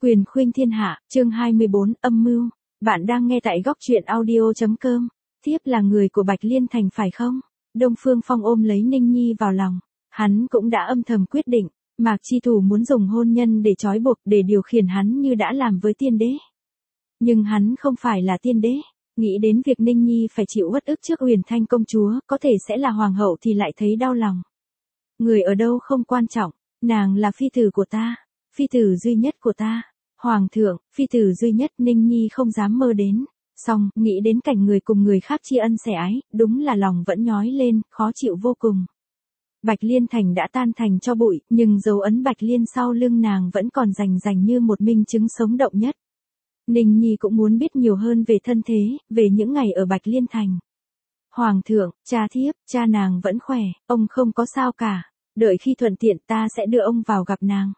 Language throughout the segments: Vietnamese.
Quyền khuynh thiên hạ, chương 24, âm mưu. Bạn đang nghe tại góc truyện audio.com. Tiếp là người của Bạch Liên Thành phải không? Đông Phương Phong ôm lấy Ninh Nhi vào lòng. Hắn cũng đã âm thầm quyết định, Mạc Chi Thủ muốn dùng hôn nhân để trói buộc, để điều khiển hắn như đã làm với tiên đế. Nhưng hắn không phải là tiên đế. Nghĩ đến việc Ninh Nhi phải chịu uất ức trước Huyền Thanh công chúa, có thể sẽ là hoàng hậu thì lại thấy đau lòng. Người ở đâu không quan trọng, nàng là phi tử của ta. Phi tử duy nhất của ta. Hoàng thượng, phi tử duy nhất, Ninh Nhi không dám mơ đến. Xong, nghĩ đến cảnh người cùng người khác tri ân sẻ ái, đúng là lòng vẫn nhói lên, khó chịu vô cùng. Bạch Liên Thành đã tan thành cho bụi, nhưng dấu ấn Bạch Liên sau lưng nàng vẫn còn rành rành như một minh chứng sống động nhất. Ninh Nhi cũng muốn biết nhiều hơn về thân thế, về những ngày ở Bạch Liên Thành. Hoàng thượng, cha thiếp, cha nàng vẫn khỏe, ông không có sao cả. Đợi khi thuận tiện ta sẽ đưa ông vào gặp nàng.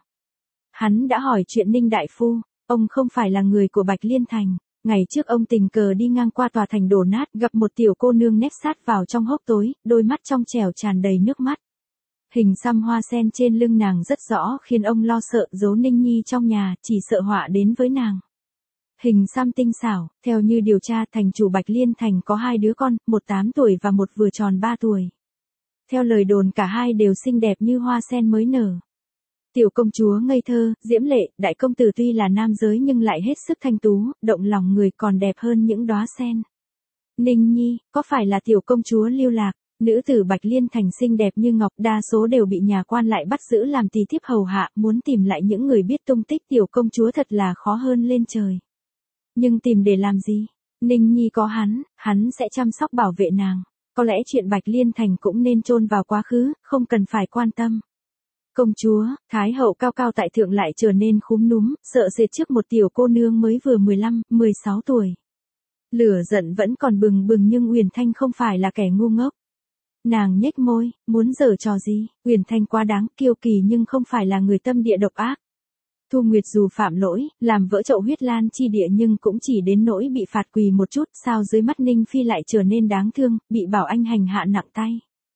Hắn đã hỏi chuyện Ninh đại phu, ông không phải là người của Bạch Liên Thành. Ngày trước ông tình cờ đi ngang qua tòa thành đổ nát, gặp một tiểu cô nương nép sát vào trong hốc tối, đôi mắt trong trẻo tràn đầy nước mắt. Hình xăm hoa sen trên lưng nàng rất rõ, khiến ông lo sợ giấu Ninh Nhi trong nhà, chỉ sợ họa đến với nàng. Hình xăm tinh xảo, theo như điều tra, thành chủ Bạch Liên Thành có 2 đứa con, một 8 tuổi và một vừa tròn 3 tuổi. Theo lời đồn cả hai đều xinh đẹp như hoa sen mới nở. Tiểu công chúa ngây thơ, diễm lệ, đại công tử tuy là nam giới nhưng lại hết sức thanh tú, động lòng người, còn đẹp hơn những đóa sen. Ninh Nhi, có phải là tiểu công chúa lưu lạc? Nữ tử Bạch Liên Thành xinh đẹp như ngọc, đa số đều bị nhà quan lại bắt giữ làm tỳ thiếp hầu hạ, muốn tìm lại những người biết tung tích tiểu công chúa thật là khó hơn lên trời. Nhưng tìm để làm gì? Ninh Nhi có hắn sẽ chăm sóc bảo vệ nàng. Có lẽ chuyện Bạch Liên Thành cũng nên chôn vào quá khứ, không cần phải quan tâm. Công chúa, Thái hậu cao cao tại thượng lại trở nên khúm núm, sợ sệt trước một tiểu cô nương mới vừa 15, 16 tuổi. Lửa giận vẫn còn bừng bừng nhưng Huyền Thanh không phải là kẻ ngu ngốc. Nàng nhếch môi, muốn giở trò gì? Huyền Thanh quá đáng, kiêu kỳ nhưng không phải là người tâm địa độc ác. Thu Nguyệt dù phạm lỗi, làm vỡ chậu huyết lan chi địa nhưng cũng chỉ đến nỗi bị phạt quỳ một chút, sao dưới mắt Ninh Phi lại trở nên đáng thương, bị Bảo Anh hành hạ nặng tay.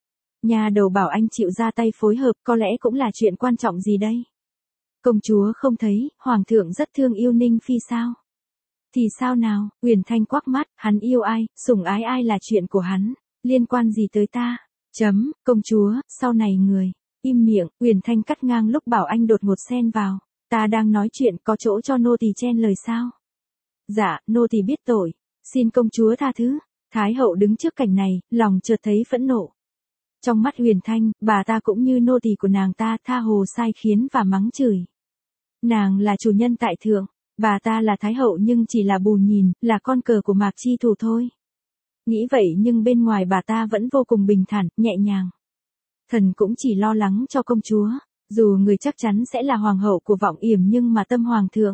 Nhà đầu Bảo Anh chịu ra tay phối hợp, có lẽ cũng là chuyện quan trọng gì đây? Công chúa không thấy, Hoàng thượng rất thương yêu Ninh Phi sao? Thì sao nào? Huyền Thanh quắc mắt, hắn yêu ai, sủng ái ai là chuyện của hắn, liên quan gì tới ta? Công chúa, sau này người. Im miệng, Huyền Thanh cắt ngang lúc Bảo Anh đột ngột xen vào. Ta đang nói chuyện, có chỗ cho nô tỳ chen lời sao? Dạ, nô tỳ biết tội, xin công chúa tha thứ. Thái hậu đứng trước cảnh này, lòng chợt thấy phẫn nộ. Trong mắt Huyền Thanh, bà ta cũng như nô tỳ của nàng ta, tha hồ sai khiến và mắng chửi. Nàng là chủ nhân tại thượng, bà ta là thái hậu nhưng chỉ là bù nhìn, là con cờ của Mạc Chi Thủ thôi. Nghĩ vậy nhưng bên ngoài bà ta vẫn vô cùng bình thản, nhẹ nhàng. Thần cũng chỉ lo lắng cho công chúa. Dù người chắc chắn sẽ là hoàng hậu của Vọng Yểm nhưng mà tâm hoàng thượng.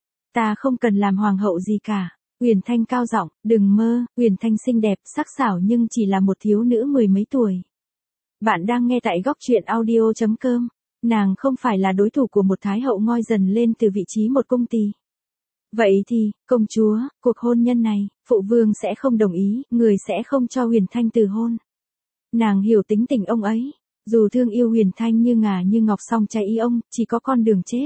Ta không cần làm hoàng hậu gì cả. Huyền Thanh cao giọng, đừng mơ, Huyền Thanh xinh đẹp, sắc sảo nhưng chỉ là một thiếu nữ 10 mấy tuổi. Bạn đang nghe tại góc truyện audio.com. Nàng không phải là đối thủ của một thái hậu ngoi dần lên từ vị trí một cung tỳ. Vậy thì, công chúa, cuộc hôn nhân này, phụ vương sẽ không đồng ý, người sẽ không cho Huyền Thanh từ hôn. Nàng hiểu tính tình ông ấy. Dù thương yêu Huyền Thanh như ngà như ngọc song trái ý ông, chỉ có con đường chết.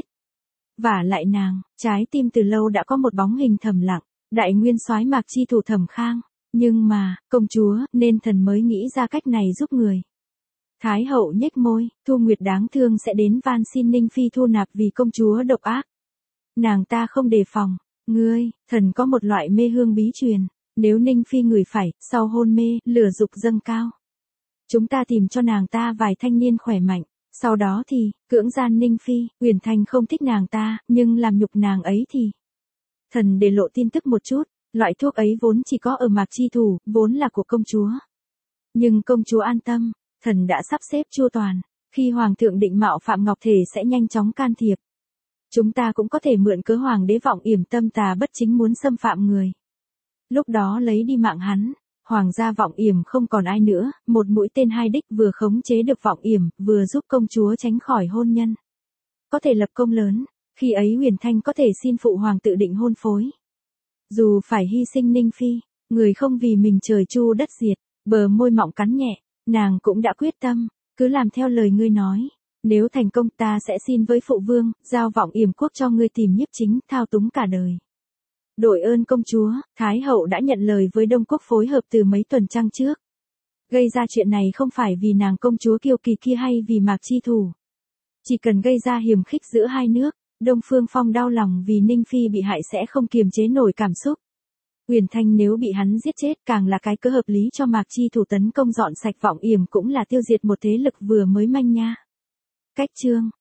Vả lại nàng, trái tim từ lâu đã có một bóng hình thầm lặng, đại nguyên soái Mạc Chi Thủ Thẩm Khang. Nhưng mà, công chúa, nên thần mới nghĩ ra cách này giúp người. Thái hậu nhếch môi, Thu Nguyệt đáng thương sẽ đến van xin Ninh Phi thu nạp vì công chúa độc ác. Nàng ta không đề phòng, ngươi, thần có một loại mê hương bí truyền, nếu Ninh Phi ngửi phải, sau hôn mê, lửa dục dâng cao. Chúng ta tìm cho nàng ta vài thanh niên khỏe mạnh, sau đó thì, cưỡng gian Ninh Phi. Huyền Thanh không thích nàng ta, nhưng làm nhục nàng ấy thì. Thần để lộ tin tức một chút, loại thuốc ấy vốn chỉ có ở Mạc Chi Thủ, vốn là của công chúa. Nhưng công chúa an tâm, thần đã sắp xếp chu toàn, khi Hoàng thượng định mạo phạm ngọc thể sẽ nhanh chóng can thiệp. Chúng ta cũng có thể mượn cớ Hoàng đế Vọng Yểm tâm tà bất chính muốn xâm phạm người. Lúc đó lấy đi mạng hắn. Hoàng gia Vọng Yểm không còn ai nữa, một mũi tên 2 đích, vừa khống chế được Vọng Yểm, vừa giúp công chúa tránh khỏi hôn nhân. Có thể lập công lớn, khi ấy Huyền Thanh có thể xin phụ hoàng tự định hôn phối. Dù phải hy sinh Ninh Phi, người không vì mình trời chu đất diệt, bờ môi mọng cắn nhẹ, nàng cũng đã quyết tâm, cứ làm theo lời ngươi nói. Nếu thành công ta sẽ xin với phụ vương, giao Vọng Yểm quốc cho ngươi tìm nhiếp chính, thao túng cả đời. Đội ơn công chúa, Thái hậu đã nhận lời với Đông Quốc phối hợp từ mấy tuần trăng trước. Gây ra chuyện này không phải vì nàng công chúa kiêu kỳ kia hay vì Mạc Chi thủ. Chỉ cần gây ra hiềm khích giữa hai nước, Đông Phương Phong đau lòng vì Ninh Phi bị hại sẽ không kiềm chế nổi cảm xúc. Uyển Thanh nếu bị hắn giết chết càng là cái cớ hợp lý cho Mạc Chi thủ tấn công dọn sạch Vọng Yểm cũng là tiêu diệt một thế lực vừa mới manh nha. Cách chương